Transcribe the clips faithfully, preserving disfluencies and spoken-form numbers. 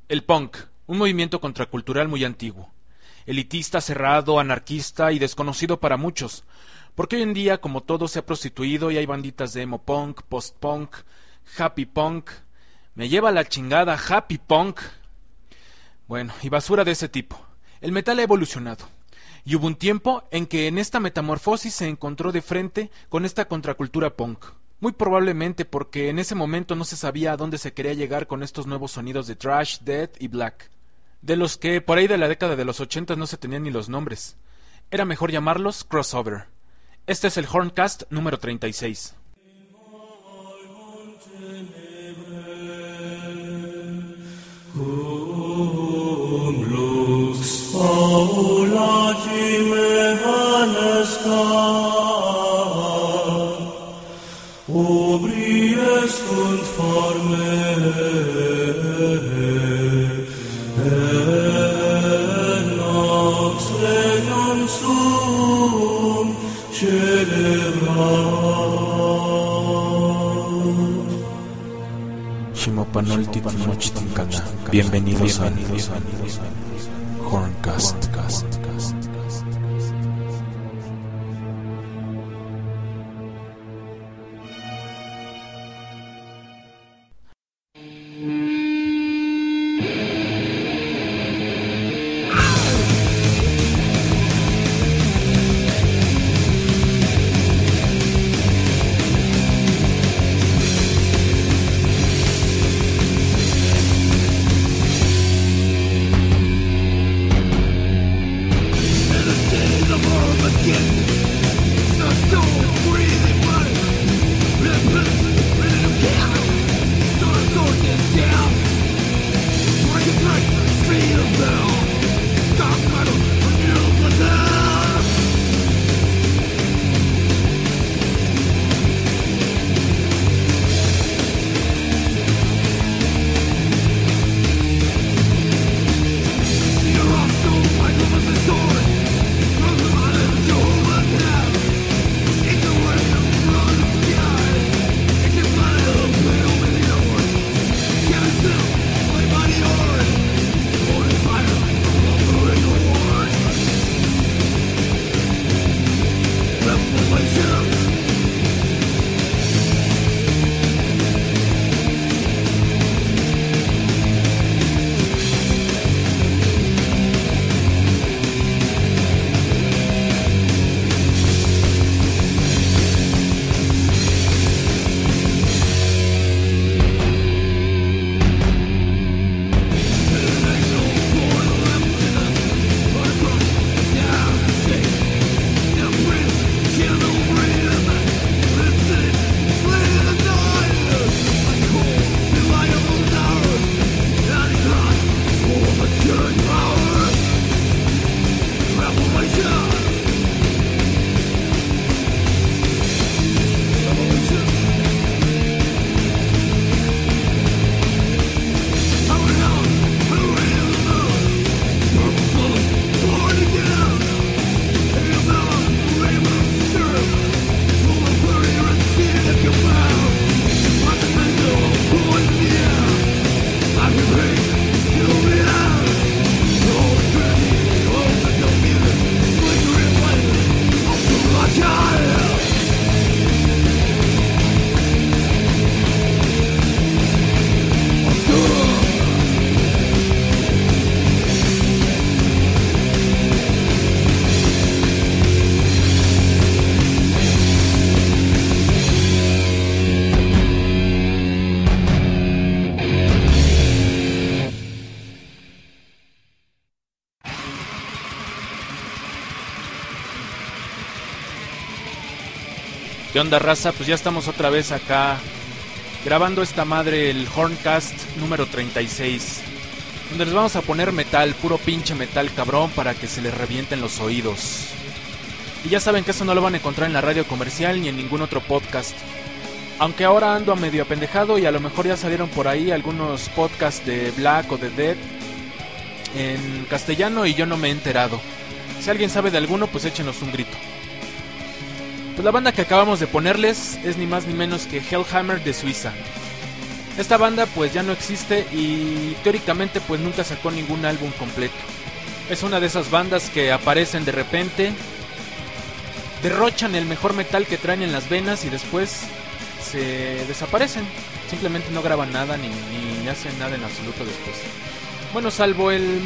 El punk, un movimiento contracultural muy antiguo, elitista, cerrado, anarquista y desconocido para muchos, porque hoy en día, como todo, se ha prostituido y hay banditas de emo punk, post-punk, happy punk, me lleva la chingada happy punk, bueno, y basura de ese tipo. El metal ha evolucionado, y hubo un tiempo en que en esta metamorfosis se encontró de frente con esta contracultura punk. Muy probablemente porque en ese momento no se sabía a dónde se quería llegar con estos nuevos sonidos de thrash, death y black, de los que por ahí de la década de los ochenta no se tenían ni los nombres. Era mejor llamarlos crossover. Este es el Horncast número treinta y seis. Obriest und forme nox regnum sum celebrat. Shimopanolti Timochtinkana. Bienvenidos a Horncast. ¿Qué onda, raza? Pues ya estamos otra vez acá grabando esta madre, el Horncast número treinta y seis, donde les vamos a poner metal, puro pinche metal cabrón, para que se les revienten los oídos. Y ya saben que eso no lo van a encontrar en la radio comercial ni en ningún otro podcast. Aunque ahora ando a medio apendejado y a lo mejor ya salieron por ahí algunos podcasts de Black o de Dead en castellano y yo no me he enterado. Si alguien sabe de alguno, pues échenos un grito. Pues la banda que acabamos de ponerles es ni más ni menos que Hellhammer de Suiza. Esta banda pues ya no existe y teóricamente pues nunca sacó ningún álbum completo. Es una de esas bandas que aparecen de repente, derrochan el mejor metal que traen en las venas y después se desaparecen. Simplemente no graban nada ni, ni hacen nada en absoluto después. Bueno, salvo el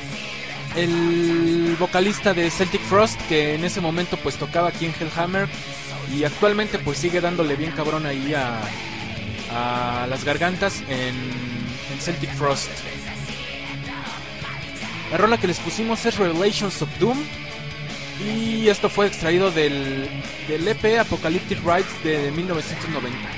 el vocalista de Celtic Frost, que en ese momento pues tocaba aquí en Hellhammer y actualmente pues sigue dándole bien cabrón ahí a, a las gargantas en, en Celtic Frost. La rola que les pusimos es Revelations of Doom y esto fue extraído del, del E P Apocalyptic Rites de mil novecientos noventa.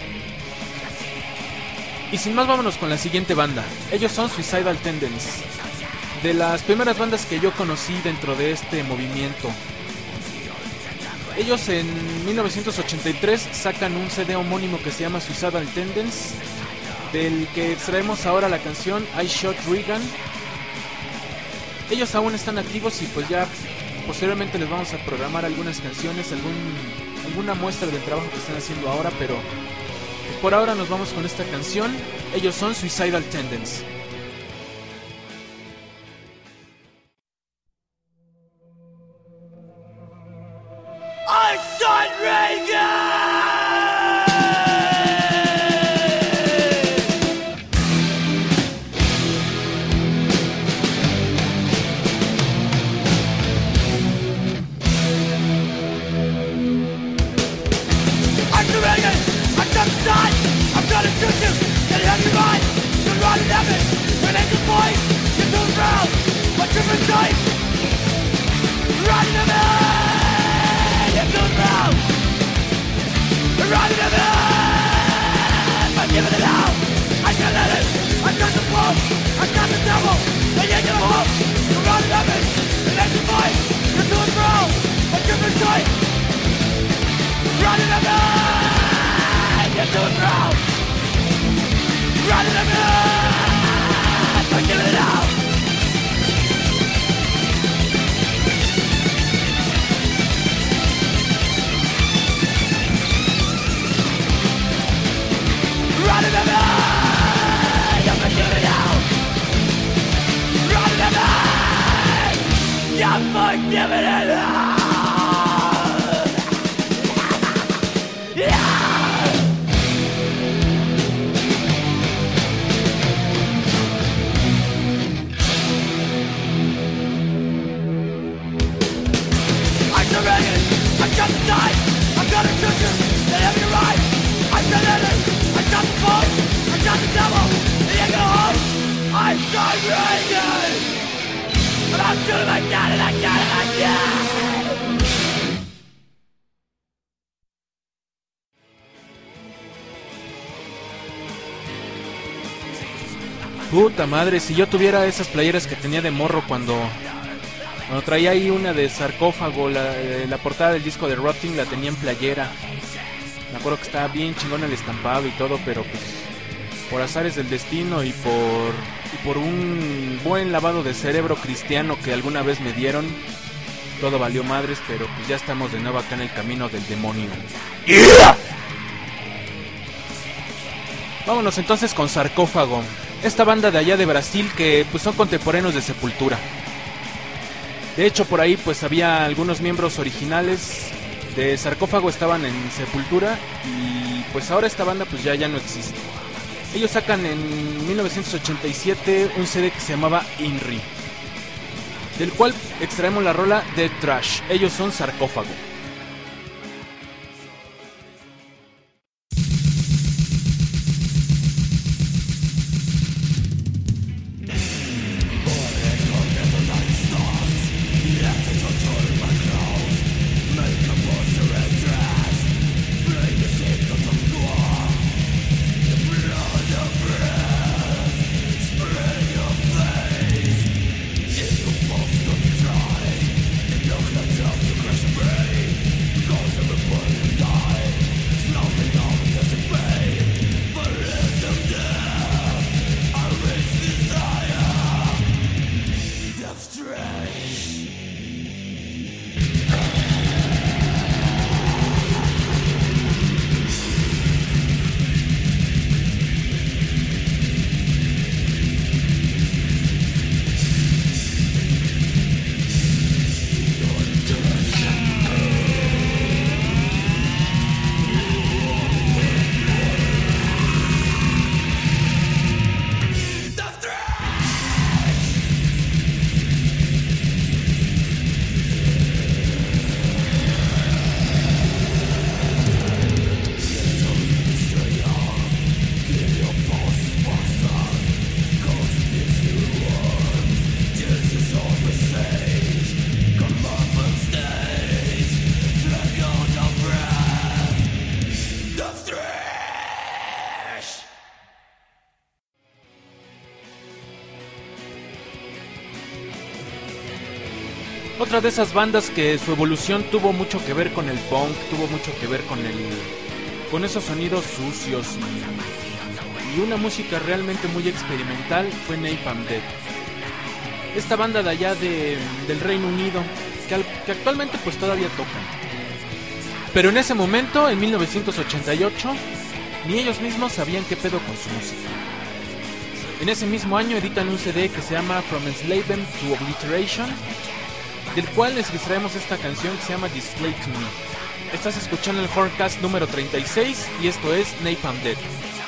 Y sin más, vámonos con la siguiente banda. Ellos son Suicidal Tendencies, de las primeras bandas que yo conocí dentro de este movimiento. Ellos en mil novecientos ochenta y tres sacan un C D homónimo que se llama Suicidal Tendencies, del que extraemos ahora la canción I Shot Regan. Ellos aún están activos y pues ya posteriormente les vamos a programar algunas canciones, algún, alguna muestra del trabajo que están haciendo ahora, pero por ahora nos vamos con esta canción. Ellos son Suicidal Tendencies. I shot Reagan! I'm the Reagan! I'm just a shot! I'm gonna shoot you! Get it out of your mind! You're running at me! When it's a point! You're too proud! What's your mistake? Running at me! You're too proud! You're running at me! I'm giving it out! I can't let it! I got the blow! I got the devil! And you get home! You're running at me! When it's a point! You're too proud! What's your mistake? Running at me! You're too proud! Running at me! I'm giving it out! Running at me! I'm giving it out! Running at me! I'm giving it out! I got the knife, I'm gonna shoot you, then have you right. I got it, I got the phone, I got the devil, and you go home. I got Reagan, and I'm shooting again and again and again. Puta madre, si yo tuviera esas playeras que tenía de morro cuando... Cuando traía ahí una de Sarcófago, la, la portada del disco de Rotting la tenía en playera. Me acuerdo que estaba bien chingón el estampado y todo, pero pues por azares del destino y por y por un buen lavado de cerebro cristiano que alguna vez me dieron, todo valió madres, pero pues ya estamos de nuevo acá en el camino del demonio. ¡Yeah! Vámonos entonces con Sarcófago, esta banda de allá de Brasil que pues son contemporáneos de Sepultura. De hecho, por ahí pues había algunos miembros originales de Sarcófago estaban en Sepultura y pues ahora esta banda pues ya, ya no existe. Ellos sacan en mil novecientos ochenta y siete un C D que se llamaba Inri, del cual extraemos la rola Dead Trash. Ellos son Sarcófago. Crash and burn. Otra de esas bandas que su evolución tuvo mucho que ver con el punk, tuvo mucho que ver con el con esos sonidos sucios y, y una música realmente muy experimental fue Napalm Death. Esta banda de allá de, del Reino Unido, que, al, que actualmente pues todavía tocan. Pero en ese momento, en mil novecientos ochenta y ocho, ni ellos mismos sabían qué pedo con su música. En ese mismo año editan un C D que se llama From Enslavement to Obliteration, del cual les extraemos esta canción que se llama Display to Me. Estás escuchando el Horncast número treinta y seis y esto es Napalm Death.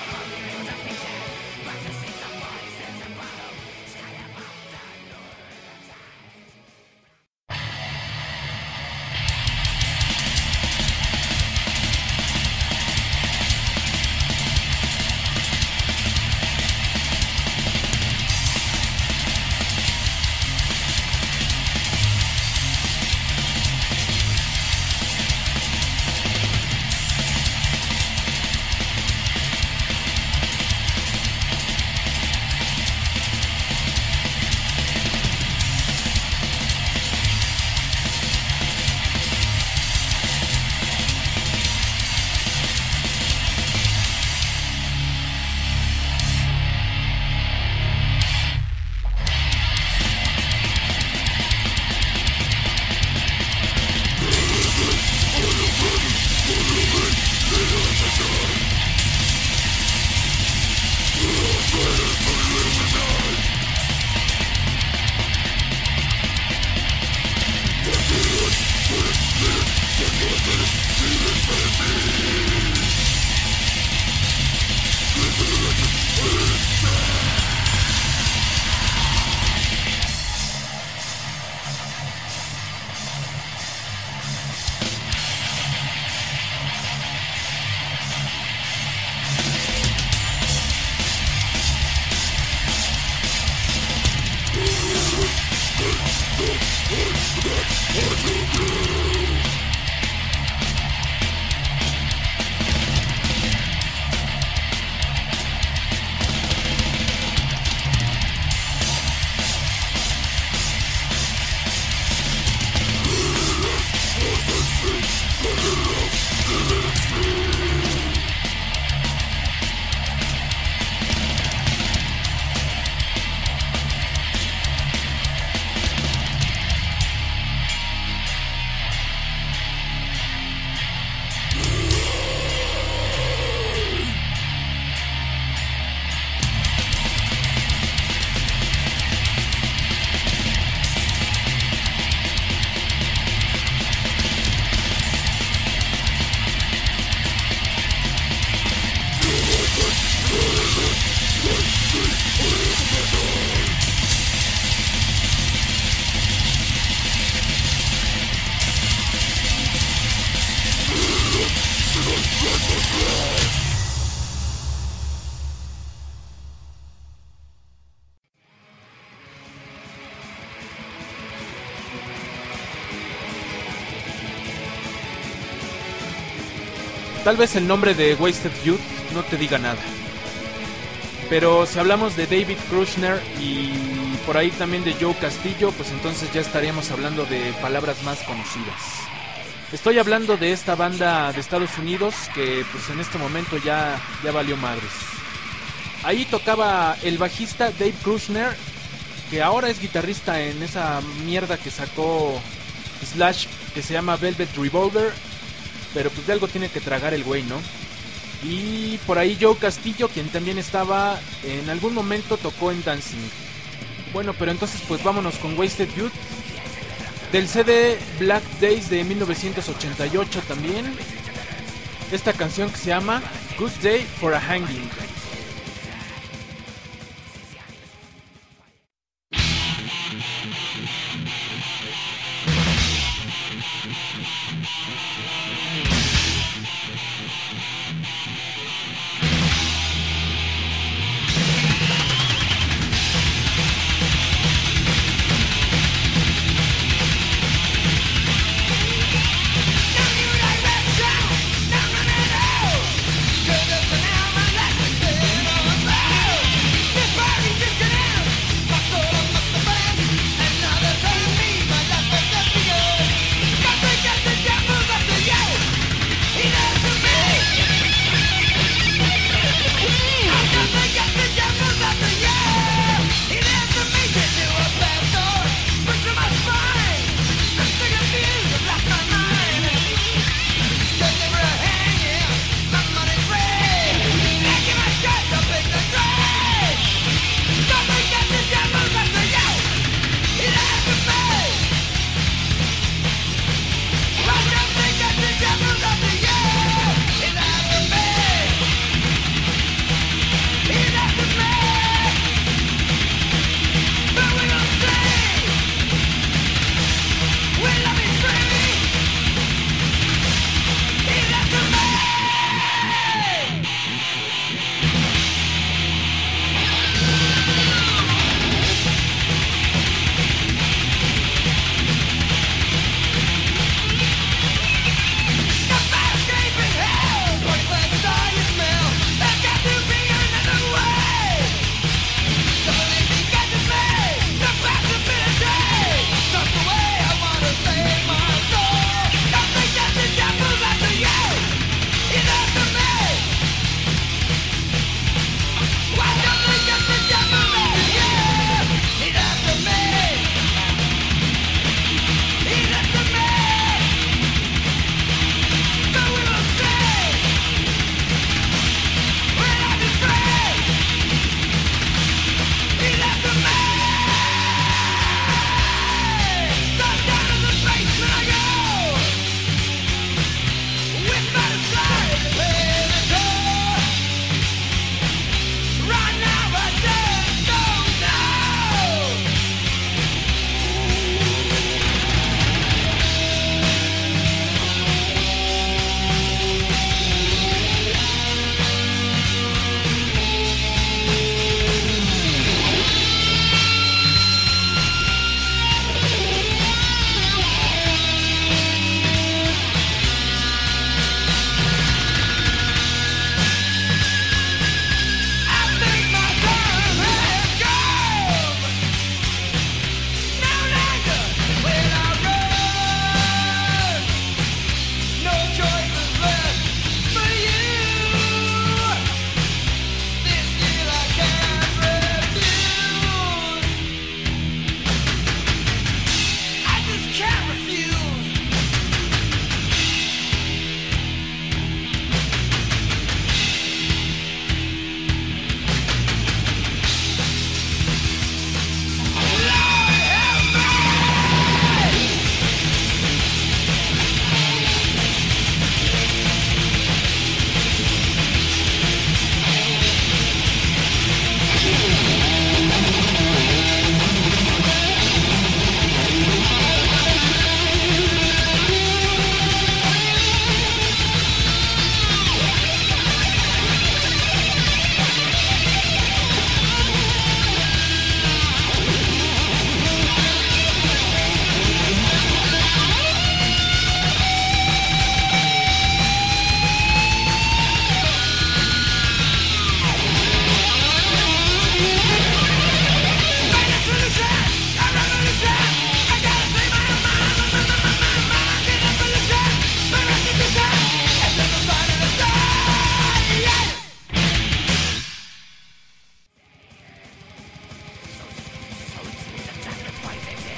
Tal vez el nombre de Wasted Youth no te diga nada, pero si hablamos de David Kushner y por ahí también de Joe Castillo, pues entonces ya estaríamos hablando de palabras más conocidas. Estoy hablando de esta banda de Estados Unidos que pues en este momento ya, ya valió madres. Ahí tocaba el bajista Dave Kushner, que ahora es guitarrista en esa mierda que sacó Slash que se llama Velvet Revolver, pero pues de algo tiene que tragar el güey, ¿no? Y por ahí Joe Castillo, quien también estaba, en algún momento tocó en Dancing. Bueno, pero entonces pues vámonos con Wasted Youth, del C D Black Days de mil novecientos ochenta y ocho también. Esta canción que se llama Good Day for a Hanging. Now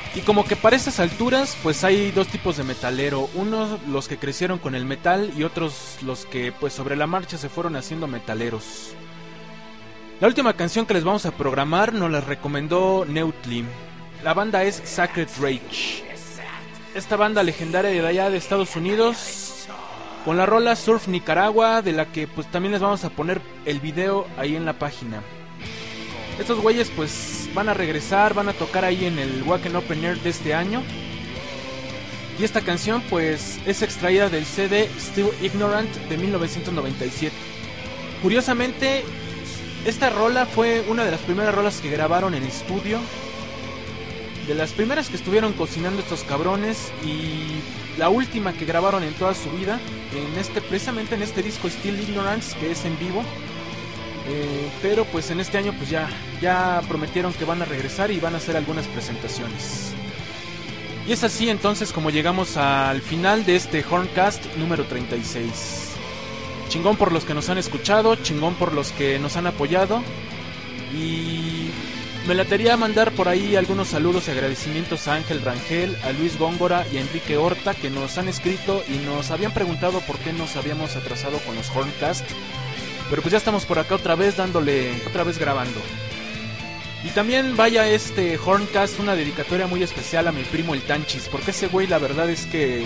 Y como que para estas alturas, pues hay dos tipos de metalero. Unos los que crecieron con el metal y otros los que pues sobre la marcha se fueron haciendo metaleros. La última canción que les vamos a programar nos la recomendó Neutli. La banda es Sacred Rage. Esta banda legendaria de allá de Estados Unidos, con la rola Surf Nicaragua, de la que pues también les vamos a poner el video ahí en la página. Estos güeyes pues van a regresar, van a tocar ahí en el Wacken Open Air de este año. Y esta canción pues es extraída del C D Still Ignorant de mil novecientos noventa y siete. Curiosamente, esta rola fue una de las primeras rolas que grabaron en estudio, de las primeras que estuvieron cocinando estos cabrones, y la última que grabaron en toda su vida, en este, precisamente en este disco Still Ignorance, que es en vivo. Eh, pero pues en este año pues ya, ya prometieron que van a regresar y van a hacer algunas presentaciones. Y es así entonces como llegamos al final de este Horncast número treinta y seis. Chingón por los que nos han escuchado, chingón por los que nos han apoyado. Y me latería mandar por ahí algunos saludos y agradecimientos a Ángel Rangel, a Luis Góngora y a Enrique Horta, que nos han escrito y nos habían preguntado por qué nos habíamos atrasado con los Horncast. Pero pues ya estamos por acá otra vez dándole, otra vez grabando. Y también vaya este Horncast una dedicatoria muy especial a mi primo el Tanchis, porque ese güey la verdad es que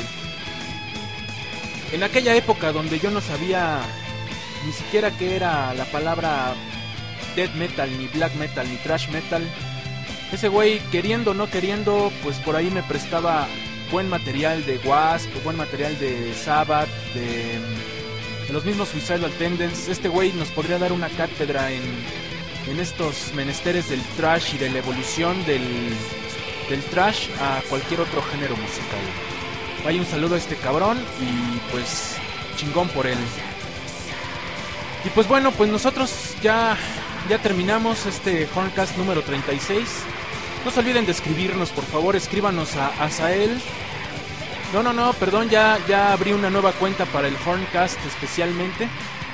en aquella época donde yo no sabía ni siquiera qué era la palabra death metal, ni black metal, ni thrash metal, ese güey queriendo o no queriendo, pues por ahí me prestaba buen material de Wasp, buen material de Sabbath, de... de los mismos Suicidal Tendencies. Este güey nos podría dar una cátedra en, en estos menesteres del thrash y de la evolución del, del thrash a cualquier otro género musical. Vaya un saludo a este cabrón y pues chingón por él. Y pues bueno, pues nosotros ya, ya terminamos este Horncast número treinta y seis. No se olviden de escribirnos, por favor, escríbanos a Azael. No, no, no, perdón, ya, ya abrí una nueva cuenta para el Horncast especialmente,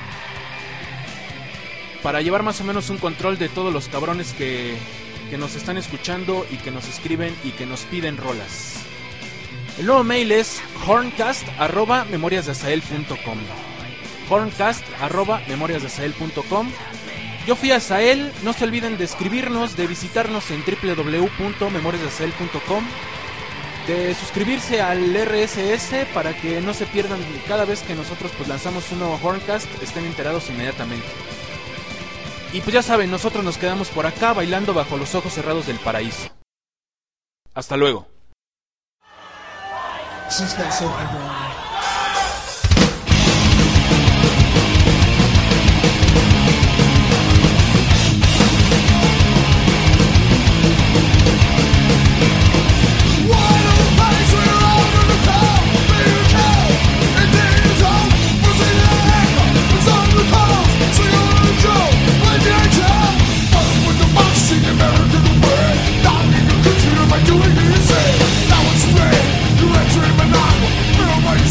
para llevar más o menos un control de todos los cabrones que, que nos están escuchando y que nos escriben y que nos piden rolas. El nuevo mail es horncast arroba memoriasdeazael punto com. horncast arroba memoriasdeazael punto com. Yo fui a Azael, no se olviden de escribirnos, de visitarnos en doble u doble u doble u punto memoriasdeazael punto com, de suscribirse al R S S para que no se pierdan cada vez que nosotros pues lanzamos un nuevo Horncast, estén enterados inmediatamente. Y pues ya saben, nosotros nos quedamos por acá bailando bajo los ojos cerrados del paraíso. Hasta luego. Doing this, now it's red. You're entering my novel. Feel my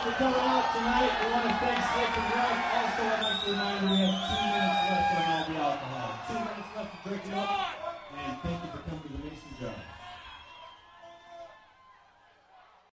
for coming out tonight. We want to thank Slick and Greg. Also, I'd like to remind you we have two minutes left on all the alcohol. Two minutes left to break it up.